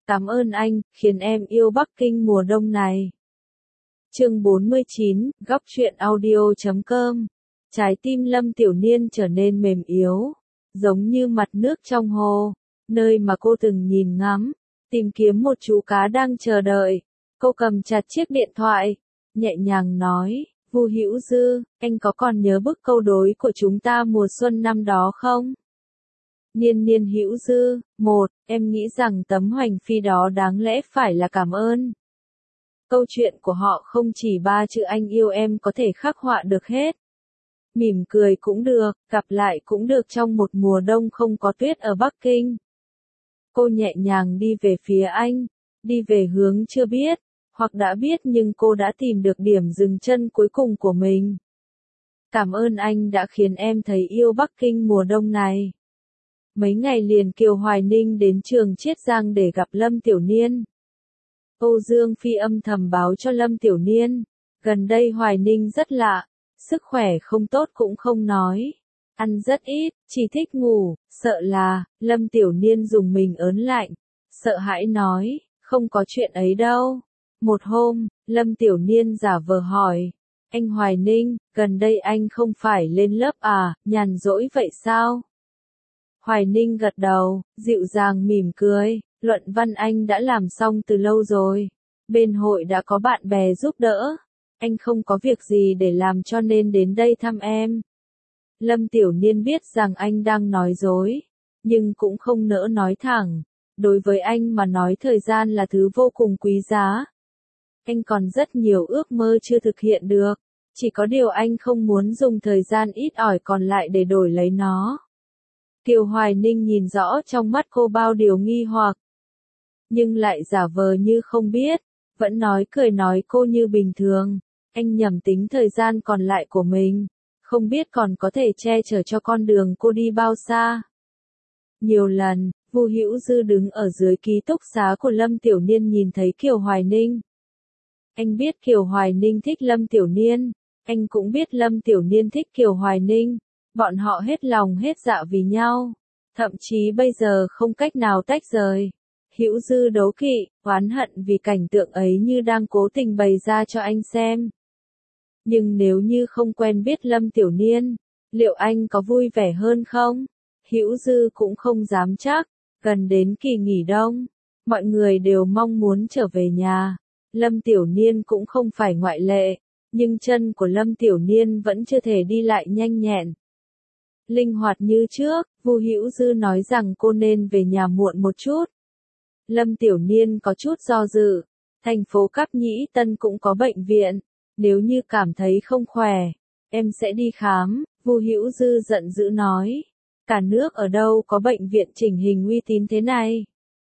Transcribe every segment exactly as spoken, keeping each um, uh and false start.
Cảm ơn anh, khiến em yêu Bắc Kinh mùa đông này. Chương bốn mươi chín, góc truyện audio chấm com. Trái tim Lâm Tiểu Niên trở nên mềm yếu, giống như mặt nước trong hồ, nơi mà cô từng nhìn ngắm, tìm kiếm một chú cá đang chờ đợi. Cô cầm chặt chiếc điện thoại, nhẹ nhàng nói, Vu Hữu Dư, anh có còn nhớ bức câu đối của chúng ta mùa xuân năm đó không? Niên niên Hữu Dư, một, em nghĩ rằng tấm hoành phi đó đáng lẽ phải là cảm ơn. Câu chuyện của họ không chỉ ba chữ anh yêu em có thể khắc họa được hết. Mỉm cười cũng được, gặp lại cũng được trong một mùa đông không có tuyết ở Bắc Kinh. Cô nhẹ nhàng đi về phía anh, đi về hướng chưa biết, hoặc đã biết nhưng cô đã tìm được điểm dừng chân cuối cùng của mình. Cảm ơn anh đã khiến em thấy yêu Bắc Kinh mùa đông này. Mấy ngày liền Kiều Hoài Ninh đến trường Chiết Giang để gặp Lâm Tiểu Niên. Âu Dương Phi âm thầm báo cho Lâm Tiểu Niên, gần đây Hoài Ninh rất lạ, sức khỏe không tốt cũng không nói, ăn rất ít, chỉ thích ngủ, sợ là, Lâm Tiểu Niên dùng mình ớn lạnh, sợ hãi nói, không có chuyện ấy đâu. Một hôm, Lâm Tiểu Niên giả vờ hỏi, anh Hoài Ninh, gần đây anh không phải lên lớp à, nhàn rỗi vậy sao? Hoài Ninh gật đầu, dịu dàng mỉm cười, luận văn anh đã làm xong từ lâu rồi, bên hội đã có bạn bè giúp đỡ, anh không có việc gì để làm cho nên đến đây thăm em. Lâm Tiểu Niên biết rằng anh đang nói dối, nhưng cũng không nỡ nói thẳng, đối với anh mà nói thời gian là thứ vô cùng quý giá. Anh còn rất nhiều ước mơ chưa thực hiện được, chỉ có điều anh không muốn dùng thời gian ít ỏi còn lại để đổi lấy nó. Kiều Hoài Ninh nhìn rõ trong mắt cô bao điều nghi hoặc, nhưng lại giả vờ như không biết, vẫn nói cười nói cô như bình thường, anh nhầm tính thời gian còn lại của mình, không biết còn có thể che chở cho con đường cô đi bao xa. Nhiều lần, Vu Hữu Dư đứng ở dưới ký túc xá của Lâm Tiểu Niên nhìn thấy Kiều Hoài Ninh. Anh biết Kiều Hoài Ninh thích Lâm Tiểu Niên, anh cũng biết Lâm Tiểu Niên thích Kiều Hoài Ninh. Bọn họ hết lòng hết dạ vì nhau, thậm chí bây giờ không cách nào tách rời. Hữu Dư đố kỵ, oán hận vì cảnh tượng ấy như đang cố tình bày ra cho anh xem. Nhưng nếu như không quen biết Lâm Tiểu Niên, liệu anh có vui vẻ hơn không? Hữu Dư cũng không dám chắc. Gần đến kỳ nghỉ đông, mọi người đều mong muốn trở về nhà. Lâm Tiểu Niên cũng không phải ngoại lệ, nhưng chân của Lâm Tiểu Niên vẫn chưa thể đi lại nhanh nhẹn. Linh hoạt như trước, Vu Hữu Dư nói rằng cô nên về nhà muộn một chút. Lâm Tiểu Niên có chút do dự, thành phố Cáp Nhĩ Tân cũng có bệnh viện, nếu như cảm thấy không khỏe, em sẽ đi khám, Vu Hữu Dư giận dữ nói. Cả nước ở đâu có bệnh viện chỉnh hình uy tín thế này?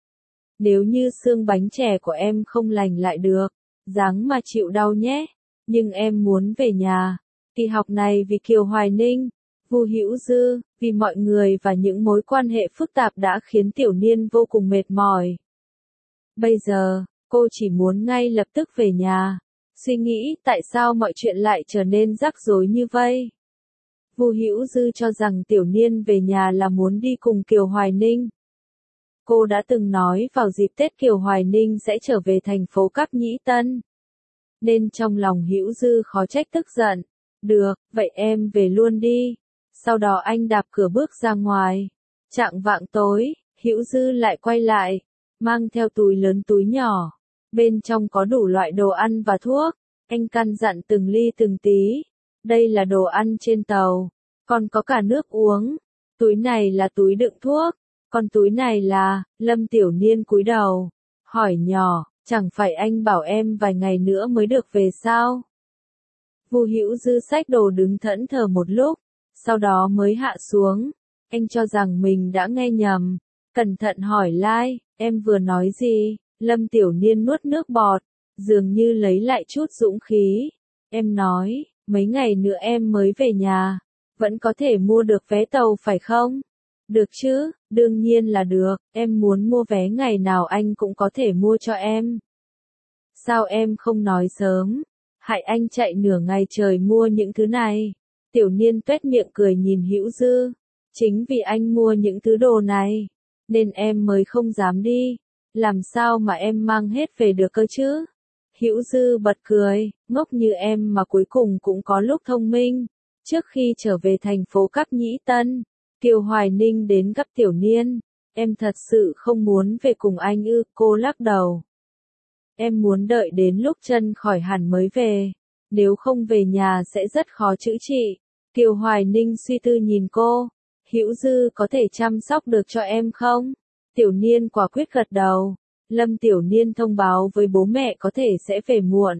Nếu như xương bánh chè của em không lành lại được, ráng mà chịu đau nhé, nhưng em muốn về nhà. Kỳ học này vì Kiều Hoài Ninh, Vu Hữu Dư, vì mọi người và những mối quan hệ phức tạp đã khiến Tiểu Niên vô cùng mệt mỏi. Bây giờ, cô chỉ muốn ngay lập tức về nhà, suy nghĩ tại sao mọi chuyện lại trở nên rắc rối như vậy. Vu Hữu Dư cho rằng Tiểu Niên về nhà là muốn đi cùng Kiều Hoài Ninh. Cô đã từng nói vào dịp Tết Kiều Hoài Ninh sẽ trở về thành phố Cáp Nhĩ Tân. Nên trong lòng Hữu Dư khó trách tức giận. Được, vậy em về luôn đi. Sau đó anh đạp cửa bước ra ngoài. Chạng vạng tối, Hữu Dư lại quay lại, mang theo túi lớn túi nhỏ. Bên trong có đủ loại đồ ăn và thuốc. Anh căn dặn từng ly từng tí. Đây là đồ ăn trên tàu, còn có cả nước uống. Túi này là túi đựng thuốc, còn túi này là, Lâm Tiểu Niên cúi đầu, hỏi nhỏ, chẳng phải anh bảo em vài ngày nữa mới được về sao? Vu Hữu Dư xách đồ đứng thẫn thờ một lúc, sau đó mới hạ xuống. Anh cho rằng mình đã nghe nhầm, cẩn thận hỏi lại, em vừa nói gì? Lâm Tiểu Niên nuốt nước bọt, dường như lấy lại chút dũng khí. Em nói, mấy ngày nữa em mới về nhà, vẫn có thể mua được vé tàu phải không? Được chứ, đương nhiên là được, em muốn mua vé ngày nào anh cũng có thể mua cho em. Sao em không nói sớm? Hại anh chạy nửa ngày trời mua những thứ này. Tiểu Niên tuét miệng cười nhìn Hữu Dư. Chính vì anh mua những thứ đồ này, nên em mới không dám đi. Làm sao mà em mang hết về được cơ chứ? Hữu Dư bật cười, ngốc như em mà cuối cùng cũng có lúc thông minh. Trước khi trở về thành phố Cáp Nhĩ Tân, Kiều Hoài Ninh đến gặp Tiểu Niên. Em thật sự không muốn về cùng anh ư? Cô lắc đầu. Em muốn đợi đến lúc chân khỏi hẳn mới về. Nếu không về nhà sẽ rất khó chữa trị. Kiều Hoài Ninh suy tư nhìn cô. Hữu Dư có thể chăm sóc được cho em không? Tiểu Niên quả quyết gật đầu. Lâm Tiểu Niên thông báo với bố mẹ có thể sẽ về muộn.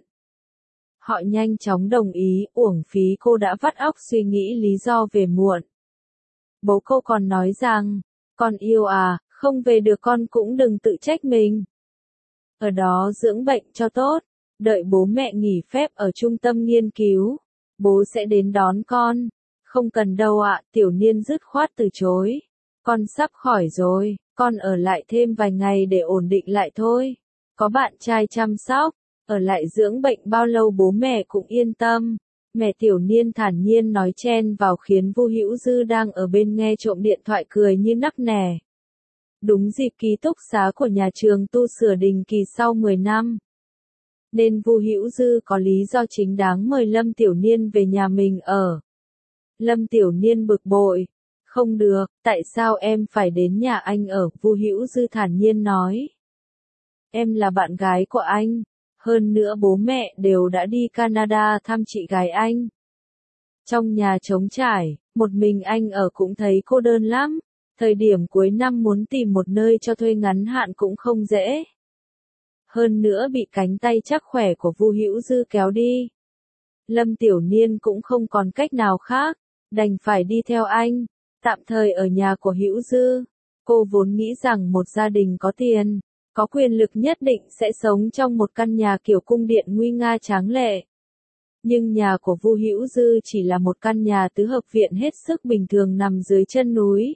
Họ nhanh chóng đồng ý, uổng phí cô đã vắt óc suy nghĩ lý do về muộn. Bố cô còn nói rằng, con yêu à, không về được con cũng đừng tự trách mình. Ở đó dưỡng bệnh cho tốt, đợi bố mẹ nghỉ phép ở trung tâm nghiên cứu, bố sẽ đến đón con. Không cần đâu ạ, Tiểu Niên dứt khoát từ chối. Con sắp khỏi rồi, con ở lại thêm vài ngày để ổn định lại thôi. Có bạn trai chăm sóc, ở lại dưỡng bệnh bao lâu bố mẹ cũng yên tâm. Mẹ Tiểu Niên thản nhiên nói chen vào khiến Vu Hữu Dư đang ở bên nghe trộm điện thoại cười như nắc nẻ. Đúng dịp ký túc xá của nhà trường tu sửa đình kỳ sau mười năm. Nên Vu Hữu Dư có lý do chính đáng mời Lâm Tiểu Niên về nhà mình ở. Lâm Tiểu Niên bực bội. Không được, tại sao em phải đến nhà anh ở? Vu Hữu Dư thản nhiên nói. Em là bạn gái của anh. Hơn nữa bố mẹ đều đã đi Canada thăm chị gái anh. Trong nhà trống trải, một mình anh ở cũng thấy cô đơn lắm. Thời điểm cuối năm muốn tìm một nơi cho thuê ngắn hạn cũng không dễ. Hơn nữa bị cánh tay chắc khỏe của Vu Hữu Dư kéo đi. Lâm Tiểu Niên cũng không còn cách nào khác, đành phải đi theo anh, tạm thời ở nhà của Hữu Dư. Cô vốn nghĩ rằng một gia đình có tiền, có quyền lực nhất định sẽ sống trong một căn nhà kiểu cung điện nguy nga tráng lệ. Nhưng nhà của Vu Hữu Dư chỉ là một căn nhà tứ hợp viện hết sức bình thường nằm dưới chân núi.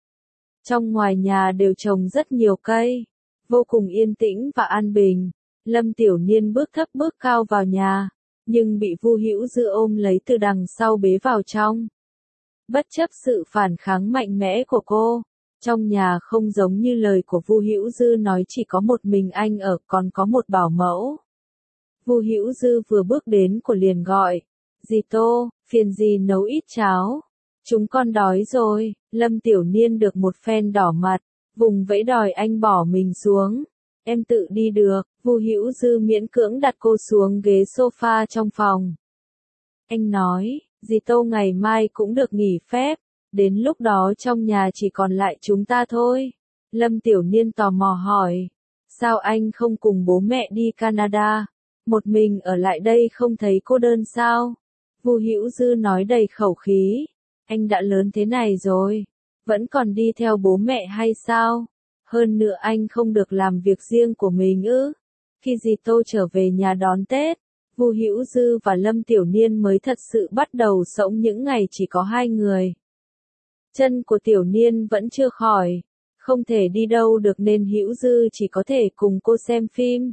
Trong ngoài nhà đều trồng rất nhiều cây, vô cùng yên tĩnh và an bình. Lâm Tiểu Niên bước thấp bước cao vào nhà, nhưng bị Vu Hữu Dư ôm lấy từ đằng sau bế vào trong. Bất chấp sự phản kháng mạnh mẽ của cô, trong nhà không giống như lời của Vu Hữu Dư nói chỉ có một mình anh ở, còn có một bảo mẫu. Vu Hữu Dư vừa bước đến của liền gọi, dì Tô, phiền dì nấu ít cháo. Chúng con đói rồi. Lâm Tiểu Niên được một phen đỏ mặt, vùng vẫy đòi anh bỏ mình xuống. Em tự đi được. Vu Hữu Dư miễn cưỡng đặt cô xuống ghế sofa trong phòng. Anh nói, dì Tô ngày mai cũng được nghỉ phép, đến lúc đó trong nhà chỉ còn lại chúng ta thôi. Lâm Tiểu Niên tò mò hỏi, sao anh không cùng bố mẹ đi Canada, một mình ở lại đây không thấy cô đơn sao? Vu Hữu Dư nói đầy khẩu khí, anh đã lớn thế này rồi, vẫn còn đi theo bố mẹ hay sao? Hơn nữa anh không được làm việc riêng của mình ư? Khi dì Tô trở về nhà đón Tết, Vu Hữu Dư và Lâm Tiểu Niên mới thật sự bắt đầu sống những ngày chỉ có hai người. Chân của Tiểu Niên vẫn chưa khỏi, không thể đi đâu được nên Hữu Dư chỉ có thể cùng cô xem phim,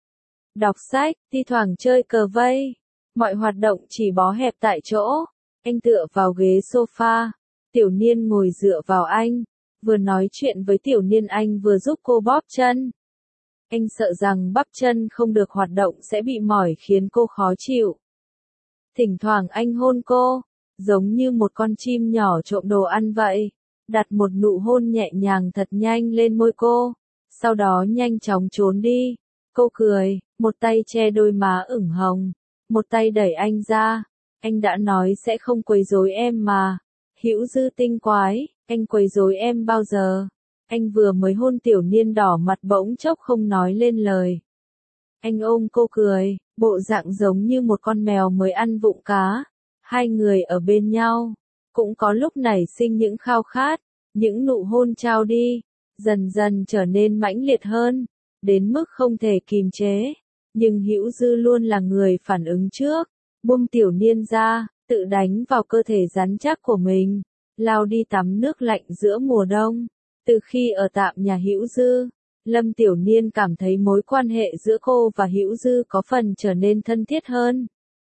đọc sách, thi thoảng chơi cờ vây. Mọi hoạt động chỉ bó hẹp tại chỗ. Anh tựa vào ghế sofa, Tiểu Niên ngồi dựa vào anh, vừa nói chuyện với Tiểu Niên anh vừa giúp cô bóp chân. Anh sợ rằng bắp chân không được hoạt động sẽ bị mỏi khiến cô khó chịu. Thỉnh thoảng anh hôn cô, giống như một con chim nhỏ trộm đồ ăn vậy, đặt một nụ hôn nhẹ nhàng thật nhanh lên môi cô, sau đó nhanh chóng trốn đi. Cô cười, một tay che đôi má ửng hồng, một tay đẩy anh ra. Anh đã nói sẽ không quấy rối em mà. Hữu Dư tinh quái, anh quấy rối em bao giờ? Anh vừa mới hôn Tiểu Niên đỏ mặt bỗng chốc không nói lên lời. Anh ôm cô cười, bộ dạng giống như một con mèo mới ăn vụng cá. Hai người ở bên nhau, cũng có lúc nảy sinh những khao khát, những nụ hôn trao đi, dần dần trở nên mãnh liệt hơn, đến mức không thể kìm chế. Nhưng Hữu Dư luôn là người phản ứng trước, buông Tiểu Niên ra, tự đánh vào cơ thể rắn chắc của mình, lao đi tắm nước lạnh giữa mùa đông. Từ khi ở tạm nhà Hữu Dư, Lâm Tiểu Niên cảm thấy mối quan hệ giữa cô và Hữu Dư có phần trở nên thân thiết hơn.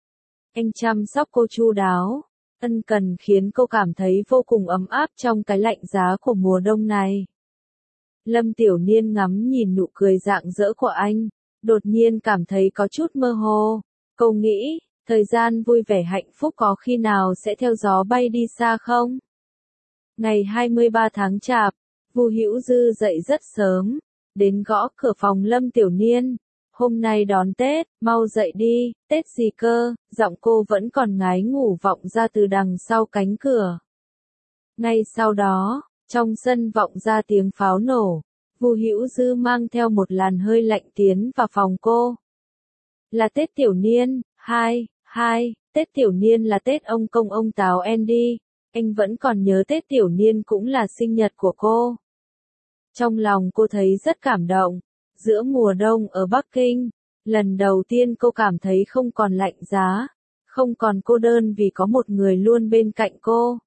Anh chăm sóc cô chu đáo, ân cần khiến cô cảm thấy vô cùng ấm áp trong cái lạnh giá của mùa đông này. Lâm Tiểu Niên ngắm nhìn nụ cười rạng rỡ của anh, đột nhiên cảm thấy có chút mơ hồ. Cô nghĩ, thời gian vui vẻ hạnh phúc có khi nào sẽ theo gió bay đi xa không? Ngày hai mươi ba tháng Chạp, Vu Hữu Dư dậy rất sớm, đến gõ cửa phòng Lâm Tiểu Niên. Hôm nay đón Tết, mau dậy đi, Tết gì cơ, giọng cô vẫn còn ngái ngủ vọng ra từ đằng sau cánh cửa. Ngay sau đó, trong sân vọng ra tiếng pháo nổ, Vu Hữu Dư mang theo một làn hơi lạnh tiến vào phòng cô. Là Tết Tiểu Niên, hai, hai, Tết Tiểu Niên là Tết ông công ông táo Andy, anh vẫn còn nhớ Tết Tiểu Niên cũng là sinh nhật của cô. Trong lòng cô thấy rất cảm động, giữa mùa đông ở Bắc Kinh, lần đầu tiên cô cảm thấy không còn lạnh giá, không còn cô đơn vì có một người luôn bên cạnh cô.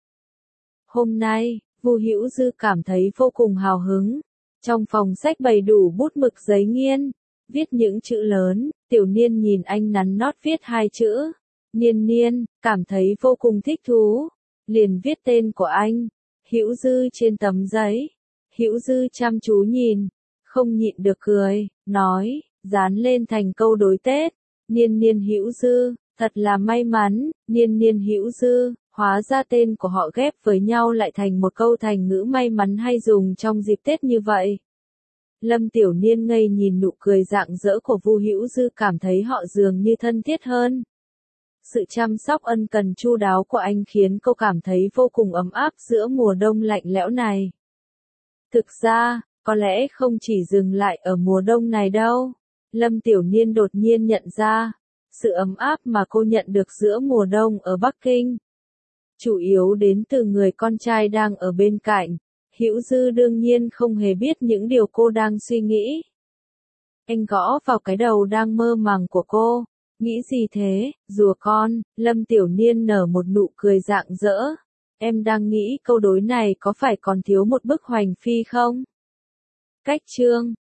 Hôm nay, Vu Hữu Dư cảm thấy vô cùng hào hứng. Trong phòng sách bày đủ bút mực giấy nghiên, viết những chữ lớn, Tiểu Niên nhìn anh nắn nót viết hai chữ, Niên Niên, cảm thấy vô cùng thích thú, liền viết tên của anh, Hữu Dư trên tấm giấy. Hữu Dư chăm chú nhìn, không nhịn được cười, nói, dán lên thành câu đối Tết, Niên Niên Hữu Dư, thật là may mắn, Niên Niên Hữu Dư. Hóa ra tên của họ ghép với nhau lại thành một câu thành ngữ may mắn hay dùng trong dịp Tết như vậy. Lâm Tiểu Niên ngây nhìn nụ cười rạng rỡ của Vu Hữu Dư, cảm thấy họ dường như thân thiết hơn. Sự chăm sóc ân cần chu đáo của anh khiến cô cảm thấy vô cùng ấm áp giữa mùa đông lạnh lẽo này. Thực ra, có lẽ không chỉ dừng lại ở mùa đông này đâu. Lâm Tiểu Niên đột nhiên nhận ra, sự ấm áp mà cô nhận được giữa mùa đông ở Bắc Kinh chủ yếu đến từ người con trai đang ở bên cạnh. Hữu Dư đương nhiên không hề biết những điều cô đang suy nghĩ. Anh gõ vào cái đầu đang mơ màng của cô. Nghĩ gì thế, rùa con? Lâm Tiểu Niên nở một nụ cười rạng rỡ. Em đang nghĩ câu đối này có phải còn thiếu một bức hoành phi không? Cách chương